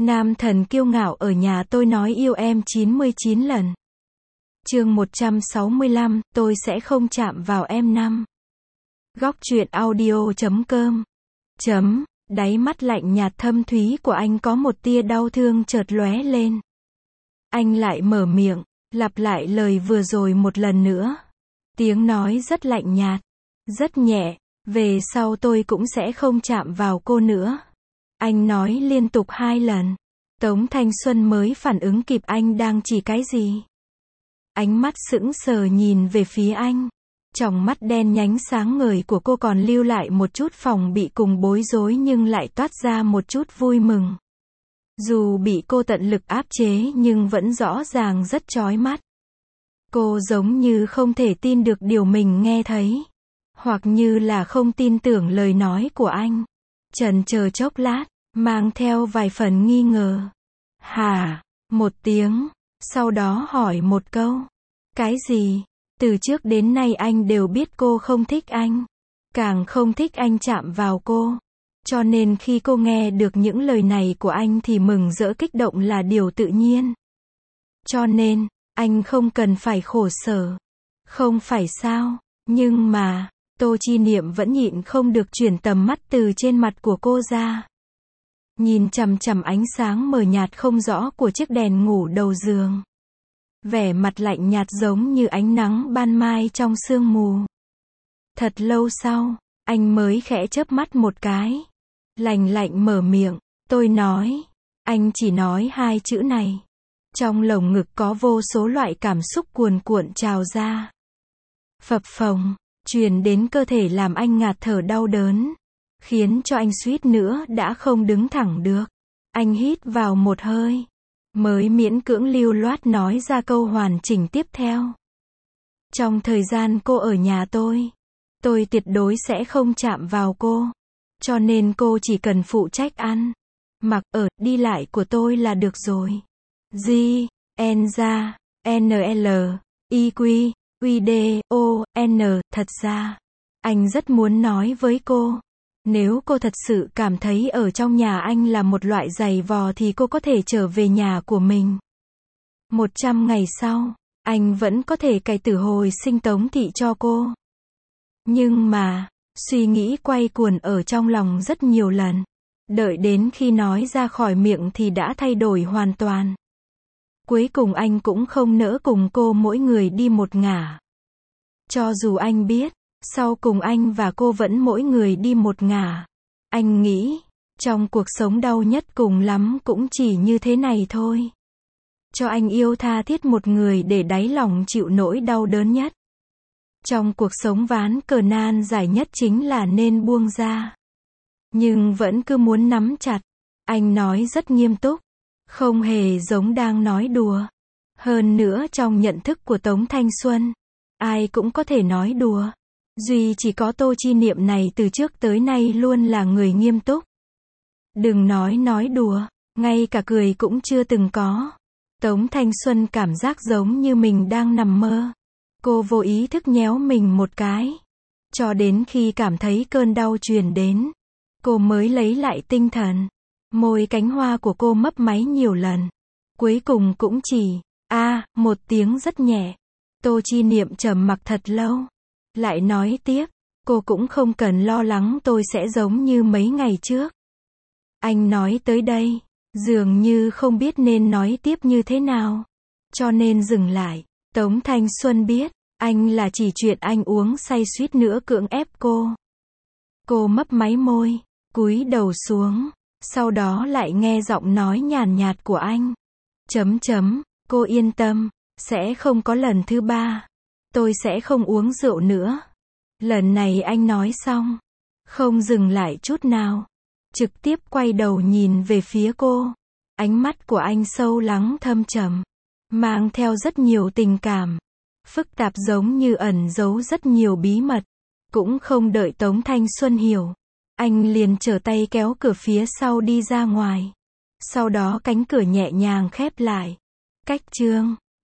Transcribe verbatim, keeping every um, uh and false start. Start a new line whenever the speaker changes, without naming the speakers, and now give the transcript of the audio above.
Nam thần kiêu ngạo ở nhà tôi nói yêu em chín mươi chín lần. Chương một trăm sáu mươi lăm, tôi sẽ không chạm vào em năm. Góc truyện audio chấm com. Chấm, đáy mắt lạnh nhạt thâm thúy của anh có một tia đau thương chợt lóe lên. Anh lại mở miệng, lặp lại lời vừa rồi một lần nữa. Tiếng nói rất lạnh nhạt, rất nhẹ, về sau tôi cũng sẽ không chạm vào cô nữa. Anh nói liên tục hai lần. Tống Thanh Xuân mới phản ứng kịp anh đang chỉ cái gì. Ánh mắt sững sờ nhìn về phía anh. Tròng mắt đen nhánh sáng ngời của cô còn lưu lại một chút phòng bị cùng bối rối nhưng lại toát ra một chút vui mừng. Dù bị cô tận lực áp chế nhưng vẫn rõ ràng rất chói mắt. Cô giống như không thể tin được điều mình nghe thấy. Hoặc như là không tin tưởng lời nói của anh. Chần chờ chốc lát, mang theo vài phần nghi ngờ. Hả? Một tiếng, sau đó hỏi một câu. Cái gì? Từ trước đến nay anh đều biết cô không thích anh. Càng không thích anh chạm vào cô. Cho nên khi cô nghe được những lời này của anh thì mừng rỡ kích động là điều tự nhiên. Cho nên, anh không cần phải khổ sở. Không phải sao? Nhưng mà, Tô Chi Niệm vẫn nhịn không được chuyển tầm mắt từ trên mặt của cô ra. Nhìn chằm chằm ánh sáng mờ nhạt không rõ của chiếc đèn ngủ đầu giường. Vẻ mặt lạnh nhạt giống như ánh nắng ban mai trong sương mù. Thật lâu sau, anh mới khẽ chớp mắt một cái. Lạnh lạnh mở miệng, tôi nói. Anh chỉ nói hai chữ này. Trong lồng ngực có vô số loại cảm xúc cuồn cuộn trào ra. Phập phồng, truyền đến cơ thể làm anh ngạt thở đau đớn. Khiến cho anh suýt nữa đã không đứng thẳng được. Anh hít vào một hơi. Mới miễn cưỡng lưu loát nói ra câu hoàn chỉnh tiếp theo. Trong thời gian cô ở nhà tôi, tôi tuyệt đối sẽ không chạm vào cô. Cho nên cô chỉ cần phụ trách ăn, mặc, ở, đi lại của tôi là được rồi. G, N ra, N L, I Q, Q D, O, N, thật ra, anh rất muốn nói với cô. Nếu cô thật sự cảm thấy ở trong nhà anh là một loại giày vò thì cô có thể trở về nhà của mình. Một trăm ngày sau, anh vẫn có thể cày tử hồi sinh Tống Thị cho cô. Nhưng mà, suy nghĩ quay cuồng ở trong lòng rất nhiều lần. Đợi đến khi nói ra khỏi miệng thì đã thay đổi hoàn toàn. Cuối cùng anh cũng không nỡ cùng cô mỗi người đi một ngả. Cho dù anh biết, sau cùng anh và cô vẫn mỗi người đi một ngả. Anh nghĩ, trong cuộc sống đau nhất cùng lắm cũng chỉ như thế này thôi. Cho anh yêu tha thiết một người để đáy lòng chịu nỗi đau đớn nhất. Trong cuộc sống ván cờ nan giải nhất chính là nên buông ra. Nhưng vẫn cứ muốn nắm chặt. Anh nói rất nghiêm túc. Không hề giống đang nói đùa. Hơn nữa trong nhận thức của Tống Thanh Xuân, ai cũng có thể nói đùa. Duy chỉ có Tô Chi Niệm này từ trước tới nay luôn là người nghiêm túc. Đừng nói nói đùa, ngay cả cười cũng chưa từng có. Tống Thanh Xuân cảm giác giống như mình đang nằm mơ. Cô vô ý thức nhéo mình một cái. Cho đến khi cảm thấy cơn đau truyền đến, cô mới lấy lại tinh thần. Môi cánh hoa của cô mấp máy nhiều lần. Cuối cùng cũng chỉ, a à, một tiếng rất nhẹ. Tô Chi Niệm trầm mặc thật lâu. Lại nói tiếp, cô cũng không cần lo lắng tôi sẽ giống như mấy ngày trước. Anh nói tới đây, dường như không biết nên nói tiếp như thế nào. Cho nên dừng lại. Tống Thanh Xuân biết, anh là chỉ chuyện anh uống say suýt nữa cưỡng ép cô. Cô mấp máy môi, cúi đầu xuống, sau đó lại nghe giọng nói nhàn nhạt của anh. Chấm chấm, cô yên tâm, sẽ không có lần thứ ba. Tôi sẽ không uống rượu nữa. Lần này anh nói xong, không dừng lại chút nào. Trực tiếp quay đầu nhìn về phía cô. Ánh mắt của anh sâu lắng thâm trầm, mang theo rất nhiều tình cảm. Phức tạp giống như ẩn giấu rất nhiều bí mật. Cũng không đợi Tống Thanh Xuân hiểu. Anh liền trở tay kéo cửa phía sau đi ra ngoài. Sau đó cánh cửa nhẹ nhàng khép lại. Cách chương